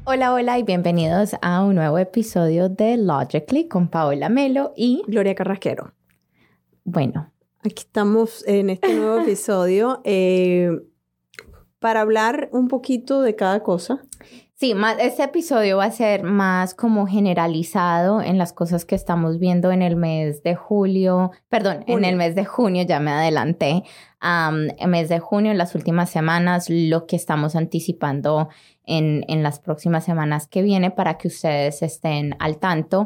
Hola, hola y bienvenidos a un nuevo episodio de Logically con Paola Melo y Gloria Carrasquero. bueno, Aquí estamos en este nuevo episodio para hablar un poquito de cada cosa. sí, este episodio va a ser más como generalizado en las cosas que estamos viendo en el mes de julio, en el mes de junio, ya me adelanté, el mes de junio, en las últimas semanas, lo que estamos anticipando en las próximas semanas que viene para que ustedes estén al tanto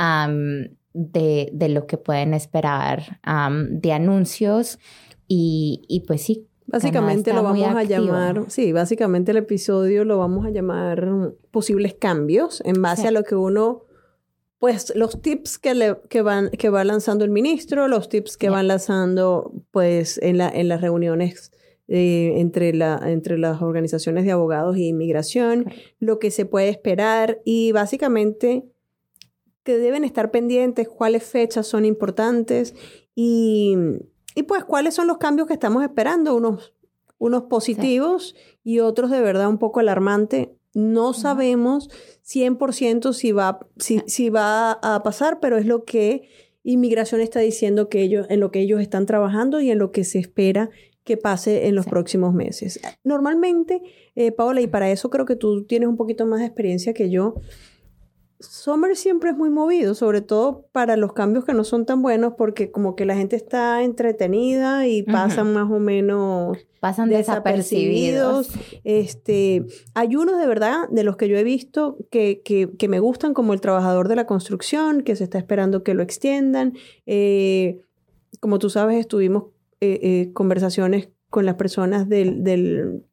de lo que pueden esperar de anuncios y pues sí. Básicamente lo vamos a llamar, básicamente el episodio lo vamos a llamar posibles cambios en base a lo que uno, pues los tips que va lanzando el ministro, los tips que van lanzando pues en las reuniones entre las organizaciones de abogados y inmigración, lo que se puede esperar y básicamente que deben estar pendientes, cuáles fechas son importantes y pues, ¿cuáles son los cambios que estamos esperando? Unos positivos y otros de verdad un poco alarmantes. No sabemos 100% si va a pasar, pero es lo que Inmigración está diciendo en lo que ellos están trabajando y en lo que se espera que pase en los próximos meses. Normalmente, Paola, y para eso creo que tú tienes un poquito más de experiencia que yo, Summer siempre es muy movido, sobre todo para los cambios que no son tan buenos, porque como que la gente está entretenida y pasan más o menos desapercibidos. Hay unos de verdad, de los que yo he visto, que me gustan, como el trabajador de la construcción, que se está esperando que lo extiendan. Como tú sabes, estuvimos conversaciones con las personas del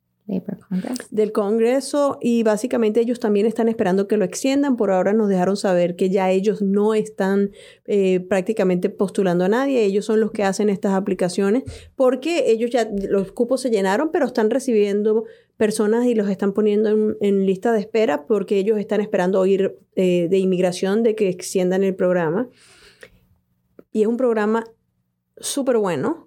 Congreso y básicamente ellos también están esperando que lo extiendan. Por ahora nos dejaron saber que ya ellos no están prácticamente postulando a nadie. Ellos son los que hacen estas aplicaciones porque ellos ya, los cupos se llenaron, pero están recibiendo personas y los están poniendo en lista de espera porque ellos están esperando oír de inmigración de que extiendan el programa. Y es un programa súper bueno.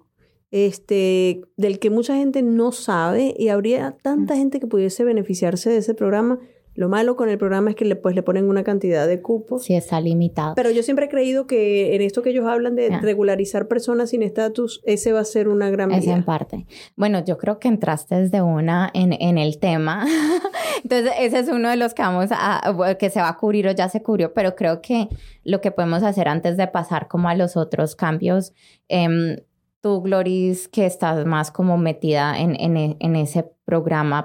Del que mucha gente no sabe y habría tanta gente que pudiese beneficiarse de ese programa. Lo malo con el programa es que le ponen una cantidad de cupos. Sí, está limitado. Pero yo siempre he creído que en esto que ellos hablan de regularizar personas sin estatus, ese va a ser una gran medida. Esa en parte. Bueno, yo creo que entraste desde una en el tema. Entonces, ese es uno de los que se va a cubrir o ya se cubrió, pero creo que lo que podemos hacer antes de pasar como a los otros cambios, tú, Gloris, que estás más como metida en ese programa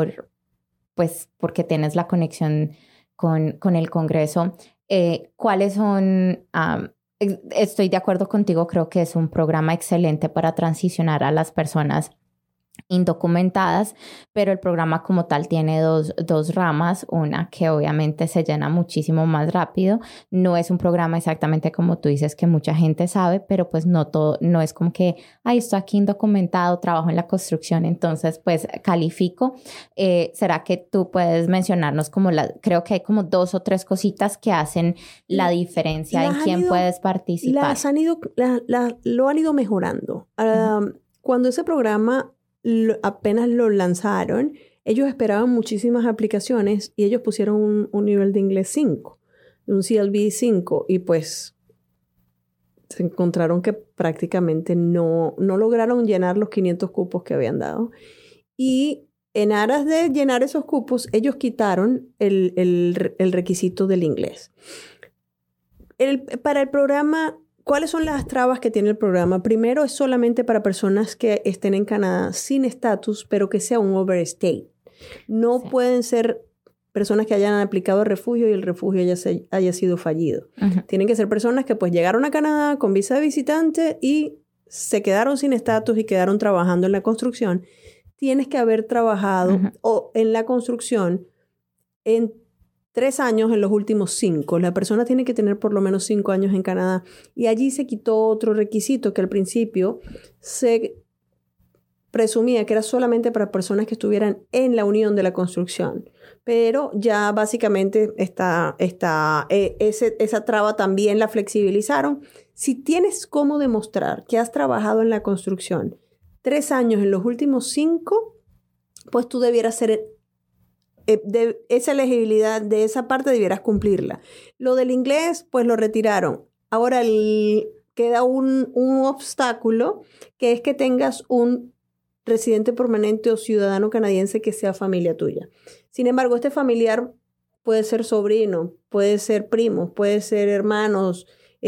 porque tienes la conexión con el Congreso, ¿cuáles son? Estoy de acuerdo contigo, creo que es un programa excelente para transicionar a las personas indocumentadas, pero el programa como tal tiene dos ramas, una que obviamente se llena muchísimo más rápido, no es un programa exactamente como tú dices que mucha gente sabe, pero pues no es como que, estoy aquí indocumentado, trabajo en la construcción, entonces pues califico. ¿Será que tú puedes mencionarnos creo que hay como 2 o 3 cositas que hacen la diferencia en quién puedes participar? Lo han ido mejorando. Cuando ese programa apenas lo lanzaron, ellos esperaban muchísimas aplicaciones y ellos pusieron un nivel de inglés 5, un CLB 5, y pues se encontraron que prácticamente no lograron llenar los 500 cupos que habían dado. Y en aras de llenar esos cupos, ellos quitaron el requisito del inglés. Para el programa, ¿cuáles son las trabas que tiene el programa? Primero, es solamente para personas que estén en Canadá sin estatus, pero que sea un overstay. No pueden ser personas que hayan aplicado refugio y el refugio haya sido fallido. Tienen que ser personas que pues llegaron a Canadá con visa de visitante y se quedaron sin estatus y quedaron trabajando en la construcción. Tienes que haber trabajado en la construcción en 3 años en los últimos 5. La persona tiene que tener por lo menos 5 años en Canadá. Y allí se quitó otro requisito que al principio se presumía que era solamente para personas que estuvieran en la unión de la construcción. Pero ya básicamente esa traba también la flexibilizaron. Si tienes cómo demostrar que has trabajado en la construcción 3 años en los últimos 5, pues tú debieras ser de esa elegibilidad de esa parte debieras cumplirla. Lo del inglés, pues lo retiraron. Ahora queda un obstáculo, que es que tengas un residente permanente o ciudadano canadiense que sea familia tuya. Sin embargo, este familiar puede ser sobrino, puede ser primo, puede ser hermanos,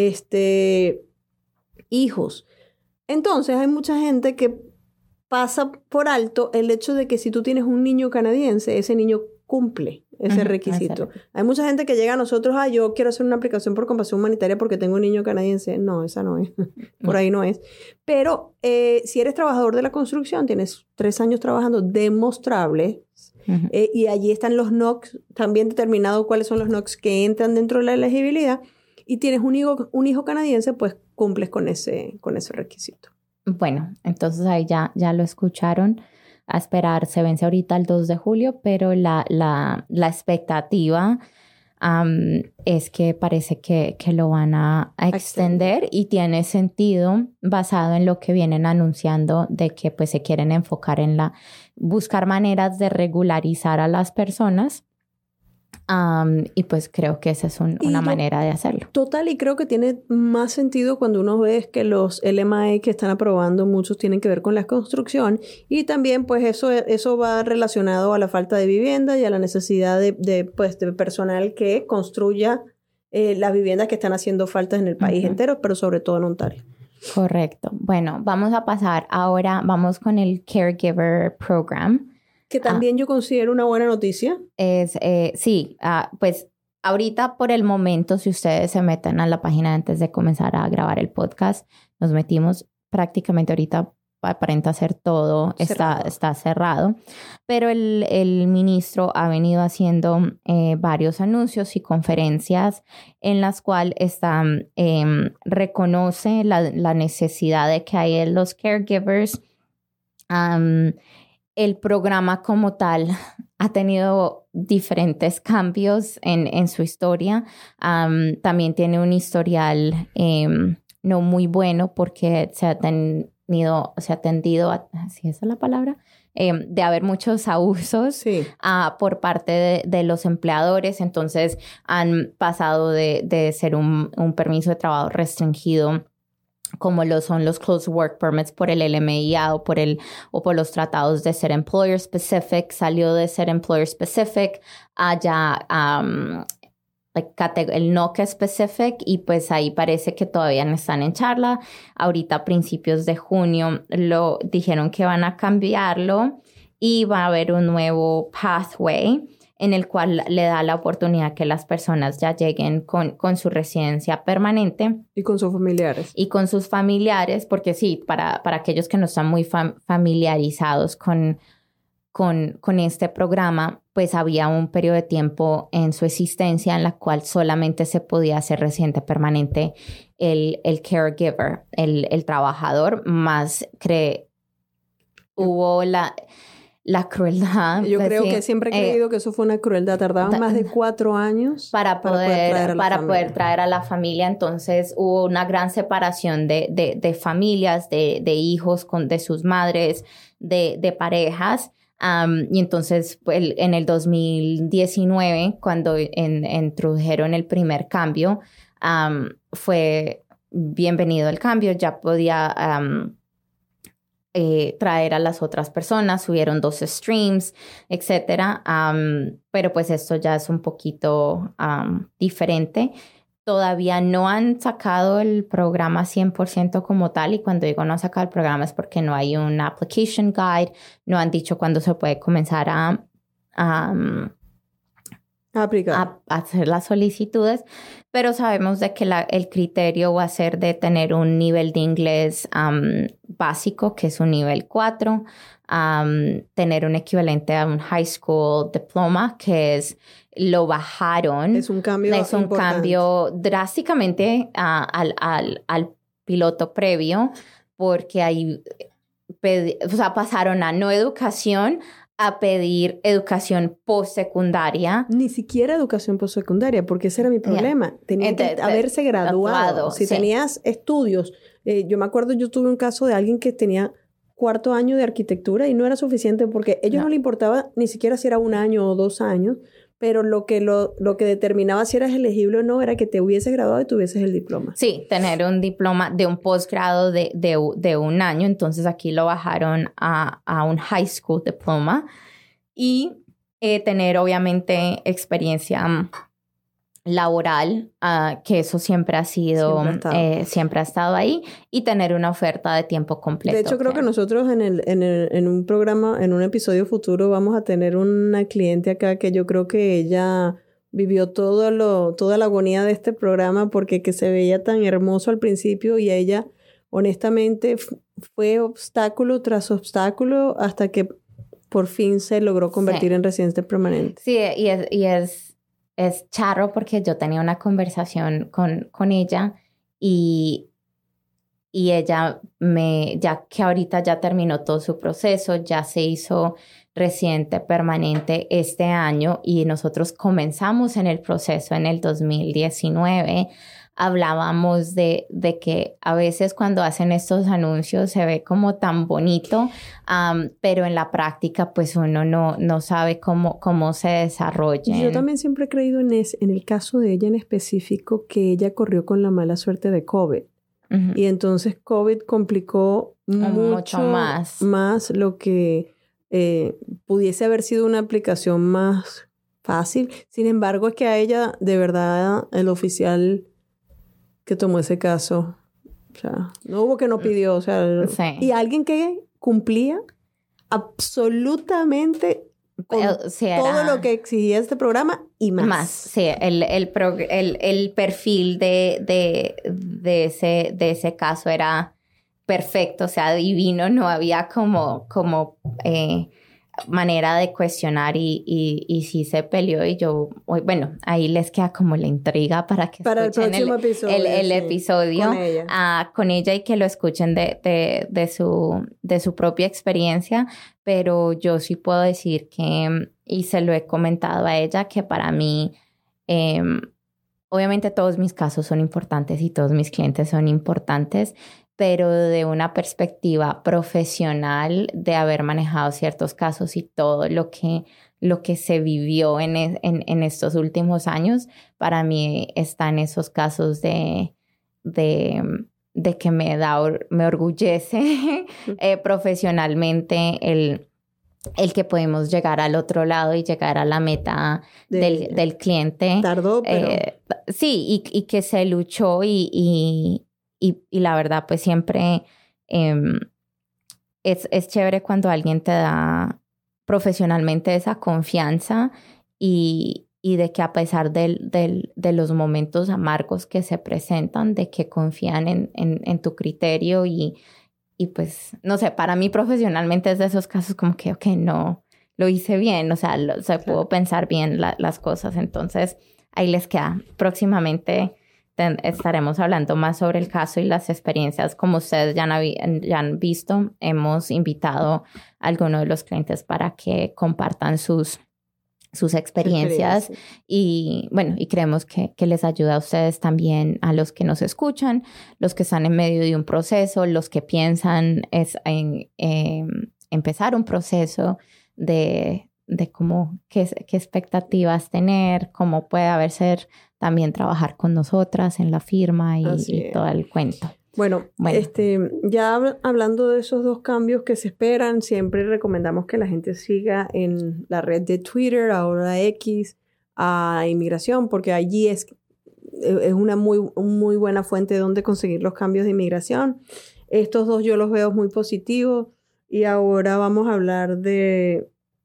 hijos. Entonces, hay mucha gente que pasa por alto el hecho de que si tú tienes un niño canadiense, ese niño cumple ese requisito. Hay mucha gente que llega a nosotros, yo quiero hacer una aplicación por compasión humanitaria porque tengo un niño canadiense. No, esa no es. Por ahí no es. Pero si eres trabajador de la construcción, tienes 3 años trabajando demostrables, y allí están los NOCs, también determinado cuáles son los NOCs que entran dentro de la elegibilidad, y tienes un hijo canadiense, pues cumples con ese requisito. Bueno, entonces ahí ya lo escucharon. A esperar, se vence ahorita el 2 de julio, pero la expectativa es que parece que lo van a extender, y tiene sentido basado en lo que vienen anunciando de que pues se quieren enfocar en buscar maneras de regularizar a las personas. Y pues creo que esa es una manera de hacerlo. Total, y creo que tiene más sentido cuando uno ve que los LMA que están aprobando, muchos tienen que ver con la construcción, y también pues eso va relacionado a la falta de vivienda y a la necesidad de personal que construya las viviendas que están haciendo falta en el país entero, pero sobre todo en Ontario. Correcto. Bueno, vamos a pasar ahora, vamos con el Caregiver Program. Que también yo considero una buena noticia. Sí, pues ahorita por el momento, si ustedes se meten a la página antes de comenzar a grabar el podcast, nos metimos prácticamente ahorita, aparenta ser todo, está cerrado. Pero el ministro ha venido haciendo varios anuncios y conferencias en las cuales reconoce la necesidad de que hay en los caregivers. El programa como tal ha tenido diferentes cambios en su historia. También tiene un historial no muy bueno, porque se ha tendido a, ¿sí esa es la palabra? De haber muchos abusos por parte de los empleadores. Entonces han pasado de ser un permiso de trabajo restringido, como lo son los Closed Work Permits por el LMIA o por los tratados de ser Employer Specific. Salió de ser Employer Specific allá el NOC Specific, y pues ahí parece que todavía no están en charla. Ahorita a principios de junio lo dijeron que van a cambiarlo, y va a haber un nuevo pathway en el cual le da la oportunidad que las personas ya lleguen con su residencia permanente. Y con sus familiares. Y con sus familiares, porque sí, para aquellos que no están muy familiarizados con este programa, pues había un periodo de tiempo en su existencia en la cual solamente se podía hacer residente permanente el caregiver, el trabajador, más hubo la crueldad. Yo creo que siempre he creído que eso fue una crueldad. Tardaban más de 4 años para poder traer a la familia. Entonces hubo una gran separación de familias, de hijos de sus madres, de parejas. Y entonces en el 2019, cuando introdujeron el primer cambio, fue bienvenido el cambio. Ya podía traer a las otras personas, subieron 2 streams, etcétera. Pero pues esto ya es un poquito diferente. Todavía no han sacado el programa 100% como tal, y cuando digo no han sacado el programa es porque no hay un application guide, no han dicho cuándo se puede comenzar a hacer las solicitudes, pero sabemos de que el criterio va a ser de tener un nivel de inglés básico, que es un nivel 4, tener un equivalente a un high school diploma, que lo bajaron. Es un cambio drásticamente al piloto previo, porque ahí pasaron a no educación a pedir educación postsecundaria. Ni siquiera educación postsecundaria, porque ese era mi problema. Tenía que haberse graduado. Si tenías estudios. Yo me acuerdo, yo tuve un caso de alguien que tenía cuarto año de arquitectura y no era suficiente porque a ellos no les importaba ni siquiera si era 1 año o 2 años, pero lo que determinaba si eras elegible o no era que te hubieses graduado y tuvieses el diploma. Sí, tener un diploma de un posgrado de 1 año. Entonces aquí lo bajaron a un high school diploma y tener obviamente experiencia laboral, que eso siempre ha sido, siempre ha estado ahí, y tener una oferta de tiempo completo. De hecho, creo que nosotros en un programa, en un episodio futuro, vamos a tener una cliente acá que yo creo que ella vivió toda la agonía de este programa porque que se veía tan hermoso al principio y ella, honestamente, fue obstáculo tras obstáculo hasta que por fin se logró convertir en residente permanente. Sí, y es charro porque yo tenía una conversación con ella y ella ya que ahorita ya terminó todo su proceso, ya se hizo residente permanente este año y nosotros comenzamos en el proceso en el 2019. Hablábamos de que a veces cuando hacen estos anuncios se ve como tan bonito, pero en la práctica pues uno no sabe cómo se desarrolla. Yo también siempre he creído en el caso de ella en específico que ella corrió con la mala suerte de COVID. Uh-huh. Y entonces COVID complicó mucho más lo que pudiese haber sido una aplicación más fácil. Sin embargo, es que a ella de verdad el oficial que tomó ese caso, o sea, no hubo que no pidió, o sea, sí. Y alguien que cumplía absolutamente con todo lo que exigía este programa y más. Sí, el perfil de ese caso era perfecto, o sea, divino, no había como manera de cuestionar y sí se peleó y yo, bueno, ahí les queda como la intriga para que escuchen el episodio con ella y que lo escuchen de su propia experiencia, pero yo sí puedo decir que, y se lo he comentado a ella, que para mí, obviamente todos mis casos son importantes y todos mis clientes son importantes, pero de una perspectiva profesional de haber manejado ciertos casos y todo lo que se vivió en estos últimos años, para mí están esos casos de que me orgullece profesionalmente el que podemos llegar al otro lado y llegar a la meta del cliente. Tardó, pero... sí, y que se luchó y la verdad, pues siempre es chévere cuando alguien te da profesionalmente esa confianza y de que a pesar de los momentos amargos que se presentan, de que confían en tu criterio y pues, no sé, para mí profesionalmente es de esos casos como que, ok, no, lo hice bien, o sea, puedo pensar bien las cosas. Entonces, ahí les queda. Próximamente estaremos hablando más sobre el caso y las experiencias. Como ustedes ya han visto, hemos invitado a algunos de los clientes para que compartan sus experiencias y bueno, y creemos que les ayuda a ustedes también, a los que nos escuchan, los que están en medio de un proceso, los que piensan en empezar un proceso de cómo, qué expectativas tener, cómo puede ser también trabajar con nosotras en la firma y todo el cuento. Bueno, ya hablando de esos 2 cambios que se esperan, siempre recomendamos que la gente siga en la red de Twitter, ahora X, a Inmigración, porque allí es una muy buena fuente de donde conseguir los cambios de inmigración. Estos 2 yo los veo muy positivos y ahora vamos a hablar de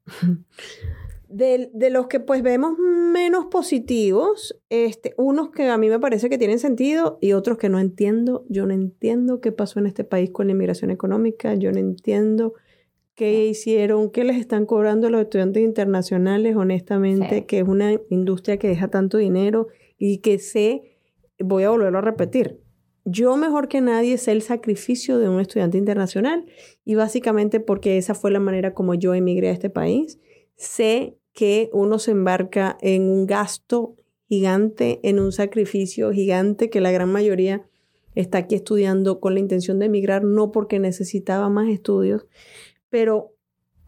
los que pues vemos menos positivos, unos que a mí me parece que tienen sentido y otros que no entiendo. Yo no entiendo qué pasó en este país con la inmigración económica, yo no entiendo qué hicieron, qué les están cobrando a los estudiantes internacionales, honestamente, que es una industria que deja tanto dinero y que voy a volverlo a repetir, yo mejor que nadie sé el sacrificio de un estudiante internacional y básicamente porque esa fue la manera como yo emigré a este país. Sé que uno se embarca en un gasto gigante, en un sacrificio gigante que la gran mayoría está aquí estudiando con la intención de emigrar, no porque necesitaba más estudios. Pero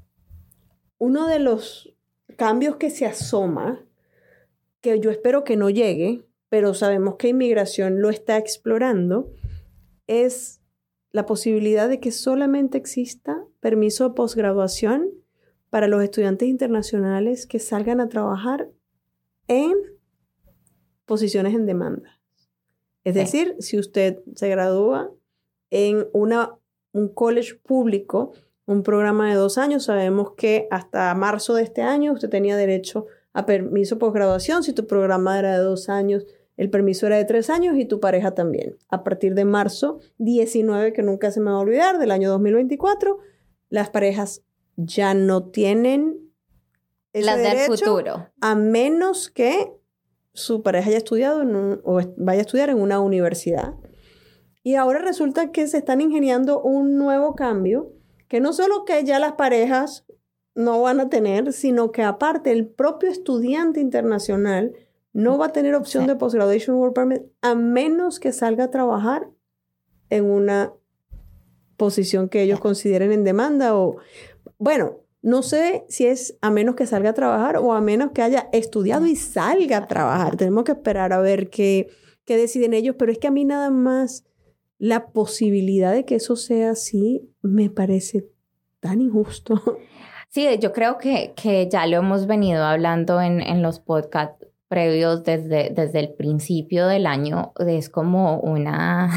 uno de los cambios que se asoma, que yo espero que no llegue, pero sabemos que inmigración lo está explorando, es la posibilidad de que solamente exista permiso de posgraduación para los estudiantes internacionales que salgan a trabajar en posiciones en demanda. Es decir, si usted se gradúa en un college público, un programa de 2 años, sabemos que hasta marzo de este año usted tenía derecho a permiso de posgraduación. Si tu programa era de 2 años, el permiso era de 3 años y tu pareja también. A partir de marzo 19, que nunca se me va a olvidar, del año 2024, las parejas ya no tienen ese las derecho del futuro, a menos que su pareja haya estudiado o vaya a estudiar en una universidad. Y ahora resulta que se están ingeniando un nuevo cambio, que no solo que ya las parejas no van a tener, sino que aparte el propio estudiante internacional no va a tener opción de Post-Graduation Work Permit a menos que salga a trabajar en una posición que ellos consideren en demanda o... Bueno, no sé si es a menos que salga a trabajar o a menos que haya estudiado y salga a trabajar. Tenemos que esperar a ver qué deciden ellos, pero es que a mí nada más la posibilidad de que eso sea así me parece tan injusto. Sí, yo creo que ya lo hemos venido hablando en los podcasts previos desde el principio del año. Es como una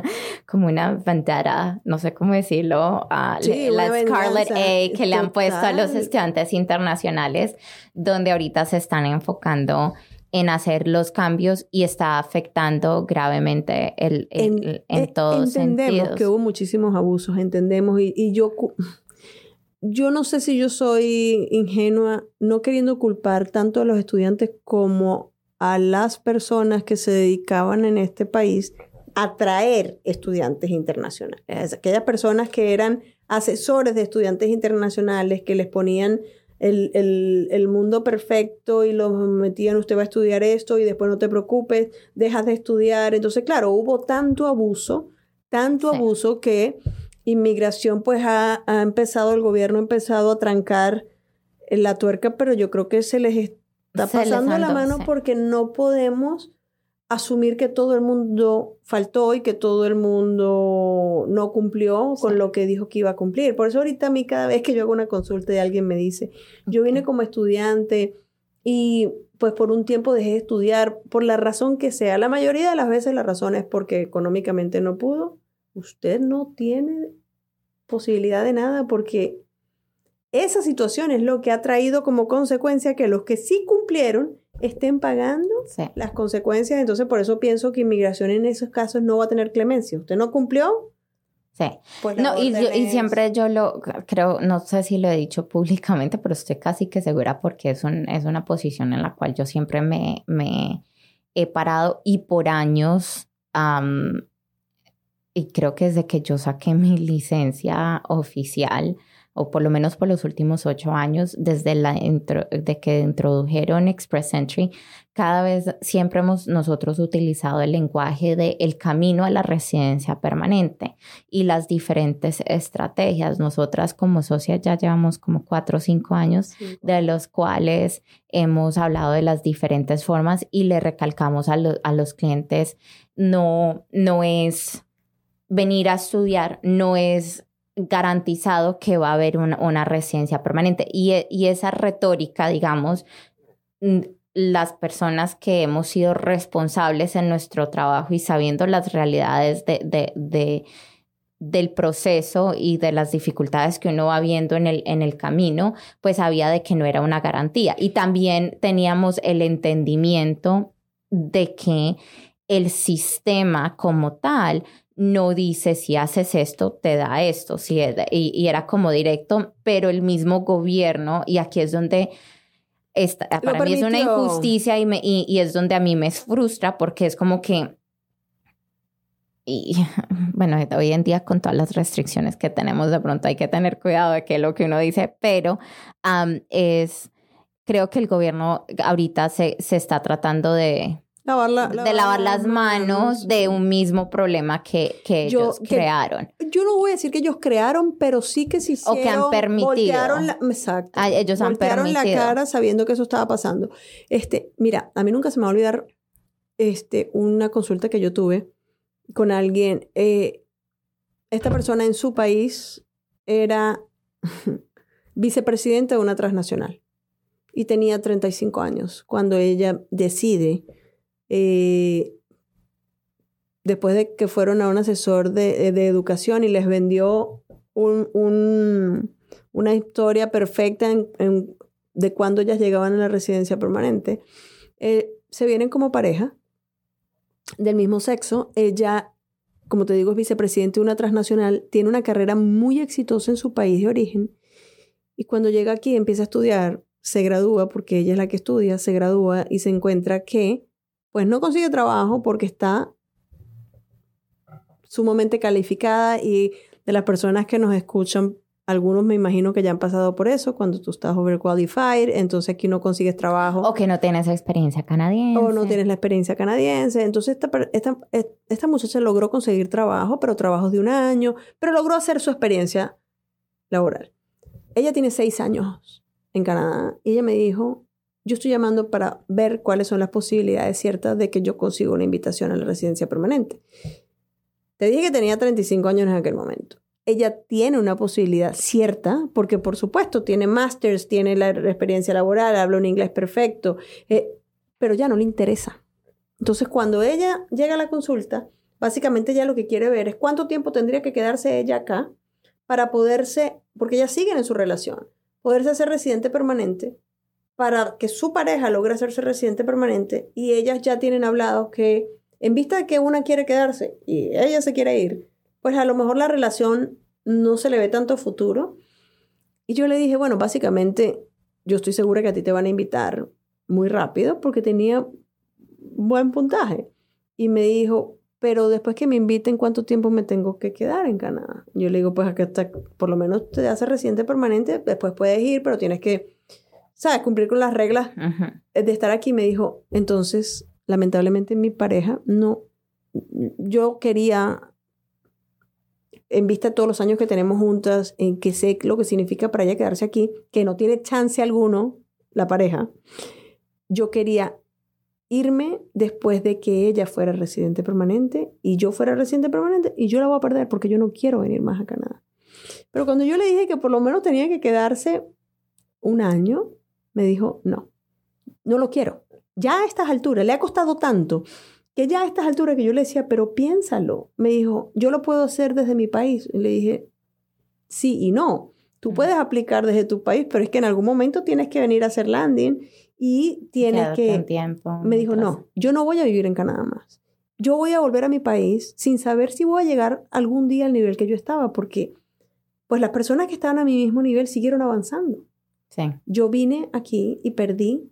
bandera, no sé cómo decirlo, sí, la Scarlet venganza, A que le han puesto a los total. estudiantes internacionales, donde ahorita se están enfocando en hacer los cambios y está afectando gravemente en todos sentidos. Entendemos que hubo muchísimos abusos, entendemos, y yo no sé si yo soy ingenua, no queriendo culpar tanto a los estudiantes como a las personas que se dedicaban en este país a traer estudiantes internacionales. Aquellas personas que eran asesores de estudiantes internacionales, que les ponían el mundo perfecto y los metían, usted va a estudiar esto y después no te preocupes, dejas de estudiar. Entonces, claro, hubo tanto abuso que inmigración pues ha empezado, el gobierno ha empezado a trancar la tuerca, pero yo creo que se les está pasando la mano porque no podemos asumir que todo el mundo faltó y que todo el mundo no cumplió con lo que dijo que iba a cumplir. Por eso ahorita a mí cada vez que yo hago una consulta y alguien me dice, yo vine como estudiante y pues por un tiempo dejé de estudiar por la razón que sea. La mayoría de las veces la razón es porque económicamente no pudo. Usted no tiene posibilidad de nada porque esa situación es lo que ha traído como consecuencia que los que sí cumplieron estén pagando las consecuencias. Entonces, por eso pienso que inmigración en esos casos no va a tener clemencia. ¿Usted no cumplió? Sí. Pues no, y siempre yo lo creo, no sé si lo he dicho públicamente, pero estoy casi que segura porque es una posición en la cual yo siempre me he parado y por años... y creo que desde que yo saqué mi licencia oficial, o por lo menos por los últimos 8 años, desde de que introdujeron Express Entry, cada vez siempre hemos nosotros utilizado el lenguaje de el camino a la residencia permanente y las diferentes estrategias. Nosotras como socias ya llevamos como 4 o 5 años, de los cuales hemos hablado de las diferentes formas y le recalcamos a los clientes, no es... venir a estudiar, no es garantizado que va a haber una residencia permanente. Y esa retórica, digamos, las personas que hemos sido responsables en nuestro trabajo y sabiendo las realidades del proceso y de las dificultades que uno va viendo en el camino, pues sabía de que no era una garantía. Y también teníamos el entendimiento de que el sistema como tal no dice si haces esto, te da esto, y era como directo, pero el mismo gobierno, y aquí es donde para mí es una injusticia y es donde a mí me frustra porque es como que, y bueno, hoy en día con todas las restricciones que tenemos, de pronto hay que tener cuidado de qué es lo que uno dice, pero creo que el gobierno ahorita se está tratando de lavar las manos de un mismo problema que ellos crearon. Yo no voy a decir que ellos crearon, pero sí que se hicieron. O que han permitido. Exacto. Ellos han permitido. Voltearon la cara sabiendo que eso estaba pasando. Mira, a mí nunca se me va a olvidar una consulta que yo tuve con alguien. Esta persona en su país era vicepresidenta de una transnacional y tenía 35 años cuando ella decide, después de que fueron a un asesor de educación y les vendió una historia perfecta de cuando ellas llegaban a la residencia permanente, se vienen como pareja del mismo sexo. Ella, como te digo, es vicepresidente de una transnacional, tiene una carrera muy exitosa en su país de origen y cuando llega aquí empieza a estudiar, se gradúa, porque ella es la que estudia, se gradúa y se encuentra que pues no consigue trabajo porque está sumamente calificada, y de las personas que nos escuchan, algunos me imagino que ya han pasado por eso, cuando tú estás overqualified, entonces aquí no consigues trabajo. O que no tienes experiencia canadiense. O no tienes la experiencia canadiense. Entonces esta muchacha logró conseguir trabajo, pero trabajos de 1 año, pero logró hacer su experiencia laboral. Ella tiene 6 años en Canadá y ella me dijo, yo estoy llamando para ver cuáles son las posibilidades ciertas de que yo consiga una invitación a la residencia permanente. Te dije que tenía 35 años en aquel momento. Ella tiene una posibilidad cierta, porque por supuesto tiene masters, tiene la experiencia laboral, habla un inglés perfecto, pero ya no le interesa. Entonces, cuando ella llega a la consulta, básicamente ella lo que quiere ver es cuánto tiempo tendría que quedarse ella acá para poderse, porque ellas siguen en su relación, poderse hacer residente permanente, para que su pareja logre hacerse residente permanente, y ellas ya tienen hablado que en vista de que una quiere quedarse y ella se quiere ir, pues a lo mejor la relación no se le ve tanto futuro. Y yo le dije, bueno, básicamente yo estoy segura que a ti te van a invitar muy rápido porque tenía buen puntaje. Y me dijo, pero después que me inviten, ¿cuánto tiempo me tengo que quedar en Canadá? Yo le digo, pues acá está, por lo menos te hace residente permanente, después puedes ir, pero tienes que, ¿sabes?, cumplir con las reglas de estar aquí. Me dijo, entonces, lamentablemente mi pareja no, yo quería, en vista de todos los años que tenemos juntas, en que sé lo que significa para ella quedarse aquí, que no tiene chance alguno, la pareja, yo quería irme después de que ella fuera residente permanente y yo fuera residente permanente, y yo la voy a perder porque yo no quiero venir más a Canadá. Pero cuando yo le dije que por lo menos tenía que quedarse 1 año, me dijo, no lo quiero. Ya a estas alturas, le ha costado tanto, que ya a estas alturas que yo le decía, pero piénsalo. Me dijo, yo lo puedo hacer desde mi país. Y le dije, sí y no. Tú puedes aplicar desde tu país, pero es que en algún momento tienes que venir a hacer landing y tienes que... tiempo. Me dijo, no, yo no voy a vivir en Canadá más. Yo voy a volver a mi país sin saber si voy a llegar algún día al nivel que yo estaba, porque pues las personas que estaban a mi mismo nivel siguieron avanzando. Sí. Yo vine aquí y perdí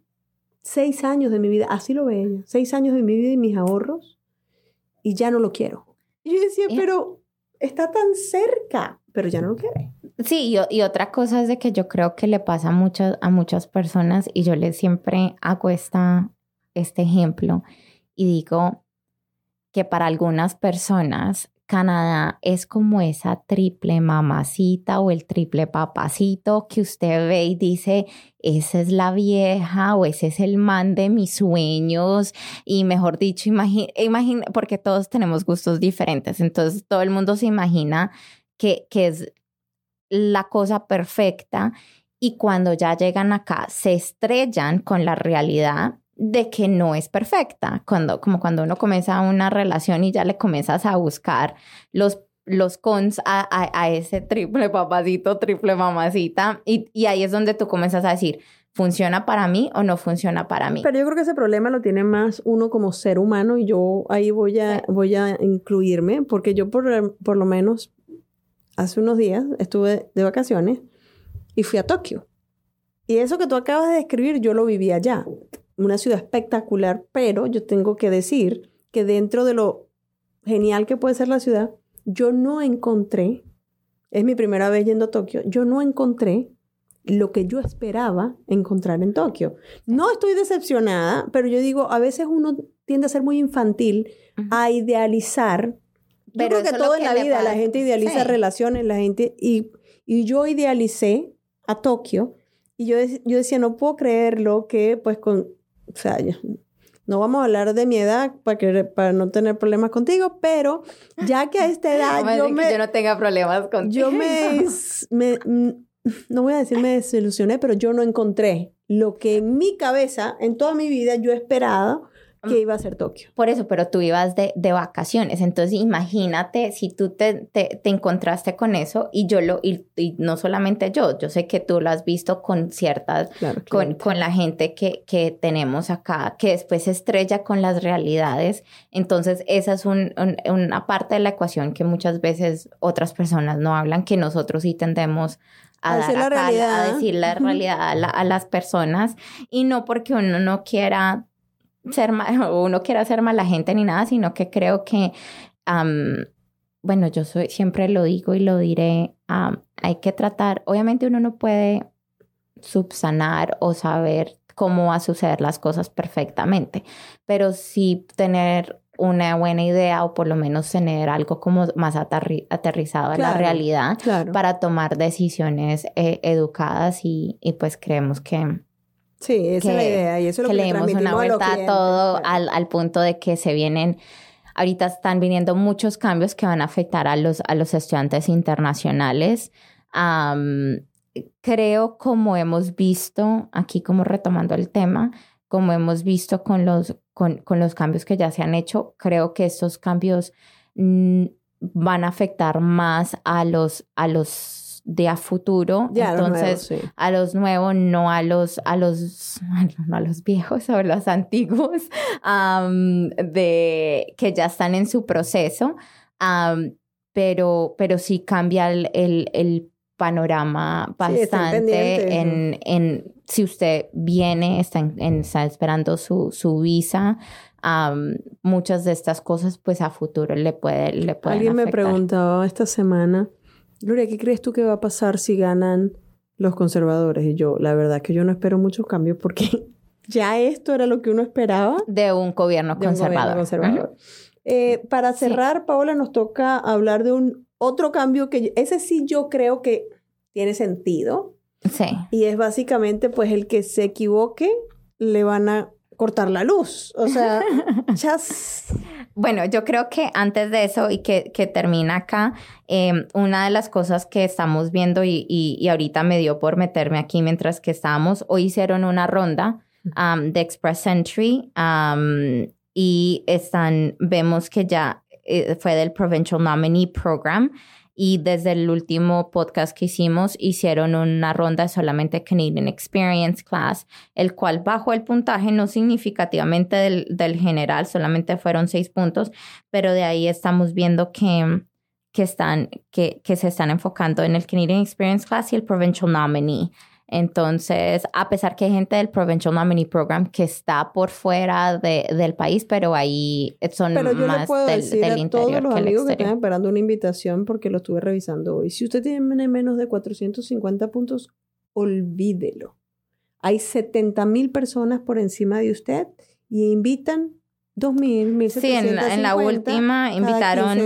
6 años de mi vida, así lo ve ella, 6 años de mi vida y mis ahorros, y ya no lo quiero. Y yo decía, pero está tan cerca, pero ya no lo quiere. Sí, y otra cosa es de que yo creo que le pasa a muchas personas, y yo les siempre hago este ejemplo, y digo que para algunas personas Canadá es como esa triple mamacita o el triple papacito que usted ve y dice, esa es la vieja o ese es el man de mis sueños. Y mejor dicho, imagina, porque todos tenemos gustos diferentes. Entonces todo el mundo se imagina que es la cosa perfecta, y cuando ya llegan acá se estrellan con la realidad de que no es perfecta. Como cuando uno comienza una relación y ya le comienzas a buscar los cons a ese triple papacito, triple mamacita, y ahí es donde tú comienzas a decir, ¿funciona para mí o no funciona para mí? Pero yo creo que ese problema lo tiene más uno como ser humano, y yo ahí voy a incluirme, porque yo por lo menos hace unos días estuve de vacaciones y fui a Tokio. Y eso que tú acabas de describir, yo lo viví allá. Una ciudad espectacular, pero yo tengo que decir que dentro de lo genial que puede ser la ciudad, yo no encontré, es mi primera vez yendo a Tokio, yo no encontré lo que yo esperaba encontrar en Tokio. No estoy decepcionada, pero yo digo, a veces uno tiende a ser muy infantil, a idealizar. Pero yo creo que todo en la vida, la gente idealiza relaciones, la gente... Y yo idealicé a Tokio, y yo decía, no puedo creerlo que, pues, o sea, no vamos a hablar de mi edad para no tener problemas contigo, pero ya que a esta edad yo no tenga problemas contigo. No voy a decir me desilusioné, pero yo no encontré lo que en mi cabeza, en toda mi vida, yo esperaba que iba a ser Tokio. Por eso, pero tú ibas de vacaciones. Entonces, imagínate si tú te encontraste con eso y no solamente yo sé que tú lo has visto con ciertas, con la gente que tenemos acá, que después se estrella con las realidades. Entonces, esa es una parte de la ecuación que muchas veces otras personas no hablan, que nosotros sí tendemos a decir la realidad a las personas, y no porque uno no quiera ser mal, o uno quiera ser mala gente ni nada, sino que creo que, bueno, siempre lo digo y lo diré, hay que tratar, obviamente uno no puede subsanar o saber cómo va a suceder las cosas perfectamente, pero sí tener una buena idea, o por lo menos tener algo como más aterrizado a la realidad para tomar decisiones educadas, y pues creemos que... Sí, esa es la idea, y eso es lo que le dimos una vuelta a todo, al punto de que ahorita están viniendo muchos cambios que van a afectar a los estudiantes internacionales. Creo, como hemos visto, aquí como retomando el tema, como hemos visto con los cambios que ya se han hecho, creo que estos cambios van a afectar más a los de a futuro, entonces a los nuevos, no a los viejos o los antiguos, que ya están en su proceso, pero sí cambia el panorama bastante si usted viene, está esperando su visa. Muchas de estas cosas pues a futuro le pueden Alguien me afectar. preguntaba esta semana, Gloria, ¿qué crees tú que va a pasar si ganan los conservadores? Y yo, la verdad que yo no espero muchos cambios, porque ya esto era lo que uno esperaba. De un gobierno conservador. Para cerrar, Paola, nos toca hablar de otro cambio que ese sí yo creo que tiene sentido. Sí. Y es básicamente, pues, el que se equivoque, le van a cortar la luz. O sea, Bueno, yo creo que antes de eso y que termina acá, una de las cosas que estamos viendo y ahorita me dio por meterme aquí mientras que estábamos, hoy hicieron una ronda de Express Entry y vemos que ya fue del Provincial Nominee Program, y desde el último podcast que hicieron una ronda de solamente Canadian Experience Class, el cual bajó el puntaje no significativamente del general, solamente fueron 6 puntos, pero de ahí estamos viendo que se están enfocando en el Canadian Experience Class y el Provincial Nominee. Entonces, a pesar que hay gente del Provincial Nominee Program que está por fuera del país, pero ahí son más del interior. Pero yo le puedo decir a todos los amigos que están esperando una invitación, porque lo estuve revisando hoy. Si usted tiene menos de 450 puntos, olvídelo. Hay 70,000 personas por encima de usted y invitan 2,000, 1,750. Sí, en la última invitaron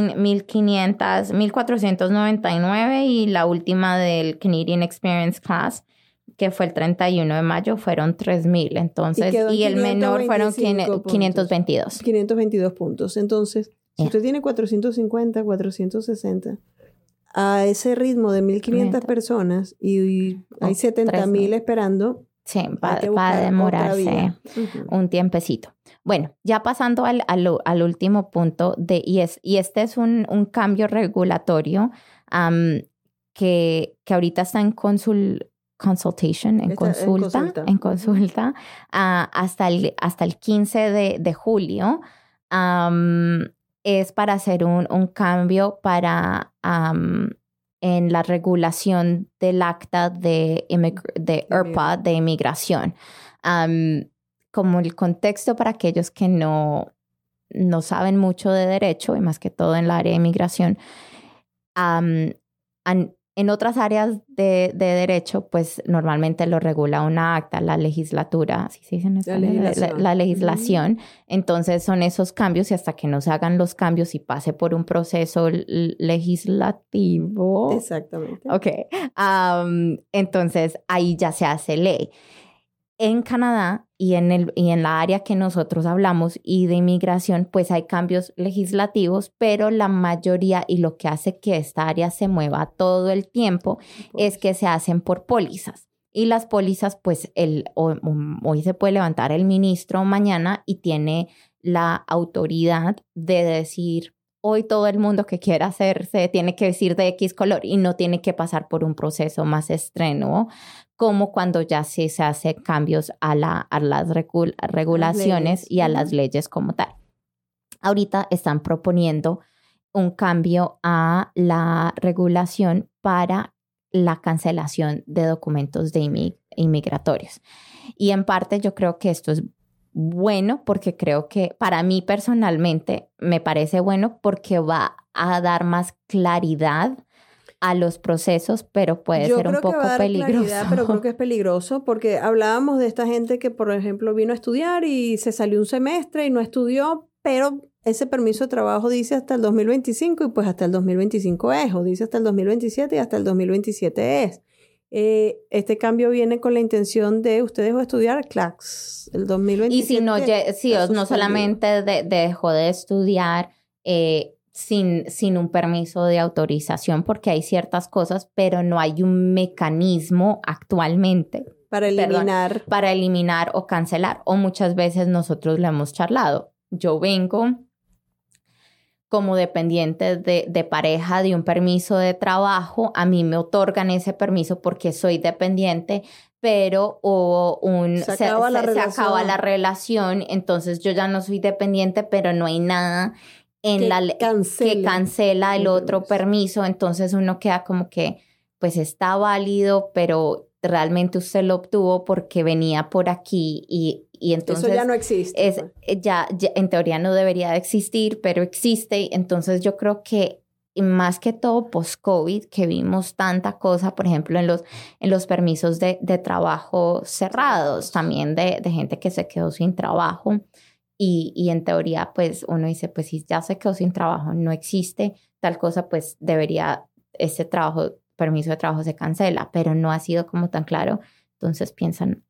1,500, 1,499, y la última del Canadian Experience Class, que fue el 31 de mayo, fueron 3,000. Entonces, y el menor fueron 522. 522 puntos. Entonces, si usted tiene 450, 460, a ese ritmo de 1,500 personas y hay 70,000 esperando... Sí, va a demorarse un tiempecito. Bueno, ya pasando al último punto, y este es un cambio regulatorio que ahorita está en consulta hasta el 15 de julio. Es para hacer un cambio en la regulación del acta de IRPA, de inmigración. Como el contexto para aquellos que no saben mucho de derecho, y más que todo en el área de inmigración, en En otras áreas de derecho, pues normalmente lo regula una acta, la legislatura, ¿sí se dice en español? La legislación. Entonces son esos cambios y hasta que no se hagan los cambios y pase por un proceso legislativo. Exactamente. Ok. Entonces ahí ya se hace ley. En Canadá y en la área que nosotros hablamos y de inmigración, pues hay cambios legislativos, pero la mayoría y lo que hace que esta área se mueva todo el tiempo es que se hacen por pólizas. Y las pólizas, pues hoy se puede levantar el ministro mañana y tiene la autoridad de decir, hoy todo el mundo que quiera hacerse tiene que vestir de X color y no tiene que pasar por un proceso más estrenuo, como cuando ya sí se hace cambios a las regulaciones y a las leyes como tal. Ahorita están proponiendo un cambio a la regulación para la cancelación de documentos de inmigratorios. Y en parte yo creo que esto es bueno porque creo que para mí personalmente me parece bueno porque va a dar más claridad a los procesos, pero puede ser un poco peligroso. Pero creo que es peligroso porque hablábamos de esta gente que, por ejemplo, vino a estudiar y se salió un semestre y no estudió, pero ese permiso de trabajo dice hasta el 2025 y pues hasta el 2025 es, o dice hasta el 2027 y hasta el 2027 es. Este cambio viene con la intención de usted dejó de estudiar, clax, el 2027. Y si no, no solamente dejó de estudiar, sin un permiso de autorización, porque hay ciertas cosas, pero no hay un mecanismo actualmente para eliminar o cancelar. O muchas veces nosotros le hemos charlado. Yo vengo como dependiente de pareja de un permiso de trabajo, a mí me otorgan ese permiso porque soy dependiente, pero se acaba la relación, entonces yo ya no soy dependiente, pero no hay nada en la ley que cancela el otro permiso, entonces uno queda como que pues está válido, pero realmente usted lo obtuvo porque venía por aquí y entonces eso ya no existe. Ya en teoría no debería de existir, pero existe. Entonces yo creo que más que todo post-COVID, que vimos tanta cosa, por ejemplo, en los permisos de trabajo cerrados, también de gente que se quedó sin trabajo. Y en teoría, pues uno dice, pues si ya se quedó sin trabajo, no existe tal cosa, pues debería ese permiso de trabajo se cancela, pero no ha sido como tan claro. Entonces piensan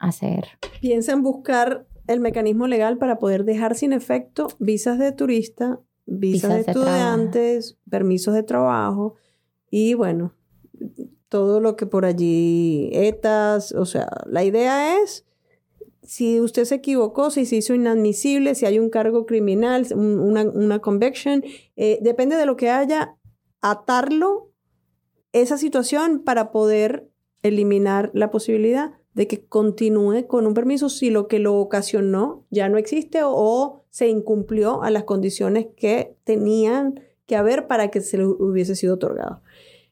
buscar el mecanismo legal para poder dejar sin efecto visas de turista, visas de estudiantes, permisos de trabajo y bueno, todo lo que por allí, ETAs, o sea, la idea es, si usted se equivocó, si se hizo inadmisible, si hay un cargo criminal, una conviction, depende de lo que haya, atarlo, esa situación para poder eliminar la posibilidad de que continúe con un permiso si lo que lo ocasionó ya no existe o se incumplió a las condiciones que tenían que haber para que se le hubiese sido otorgado.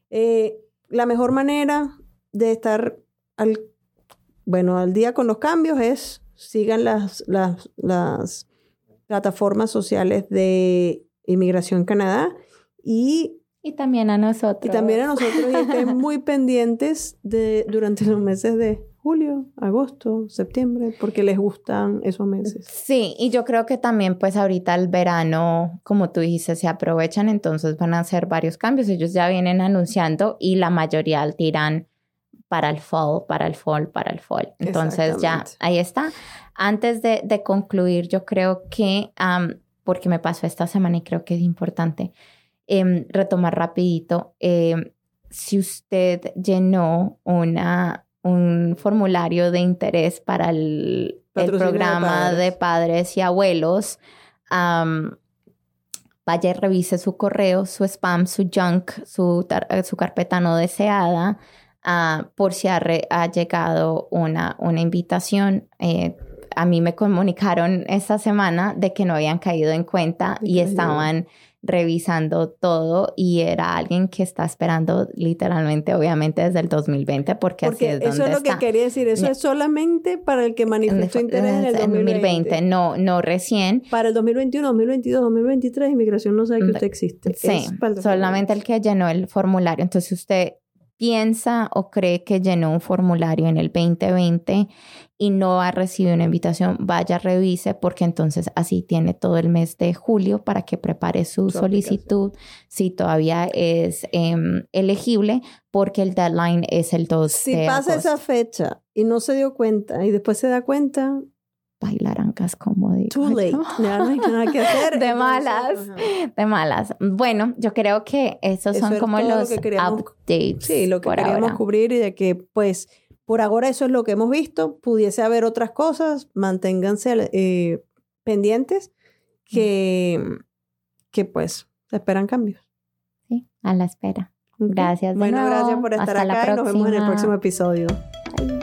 La mejor manera de estar al día con los cambios es sigan las plataformas sociales de Inmigración Canadá y también a nosotros. Y estén muy pendientes durante los meses de julio, agosto, septiembre, porque les gustan esos meses. Sí, y yo creo que también pues ahorita el verano, como tú dijiste, se aprovechan, entonces van a hacer varios cambios. Ellos ya vienen anunciando y la mayoría tiran para el fall. Entonces ya ahí está. Antes de concluir, yo creo que, porque me pasó esta semana y creo que es importante, retomar rapidito, si usted llenó un formulario de interés para el programa de padres y abuelos, vaya y revise su correo, su spam, su junk, su carpeta no deseada, por si ha llegado una invitación. A mí me comunicaron esta semana de que no habían caído en cuenta y estaban revisando todo y era alguien que está esperando literalmente, obviamente desde el 2020 porque así es donde eso es lo que quería decir, eso es solamente para el que manifestó interés en el 2020. No recién. Para el 2021, 2022, 2023 Inmigración no sabe que usted existe. Sí, solamente el que llenó el formulario. Entonces usted piensa o cree que llenó un formulario en el 2020 y no ha recibido una invitación, vaya, revise, porque entonces así tiene todo el mes de julio para que prepare su solicitud, si todavía es elegible, porque el deadline es el 2 si de pasa agosto. esa fecha y no se dio cuenta y después se da cuenta... Bailarancas, como digo. Too late. Ya no hay nada que hacer. De malas. De malas. Bueno, yo creo que esos son como los updates. Sí, lo que queríamos cubrir y de que, pues, por ahora eso es lo que hemos visto. Pudiese haber otras cosas. Manténganse pendientes que pues, se esperan cambios. Sí, a la espera. Okay. Gracias de nuevo. Bueno, gracias por estar acá y nos vemos en el próximo episodio. Bye.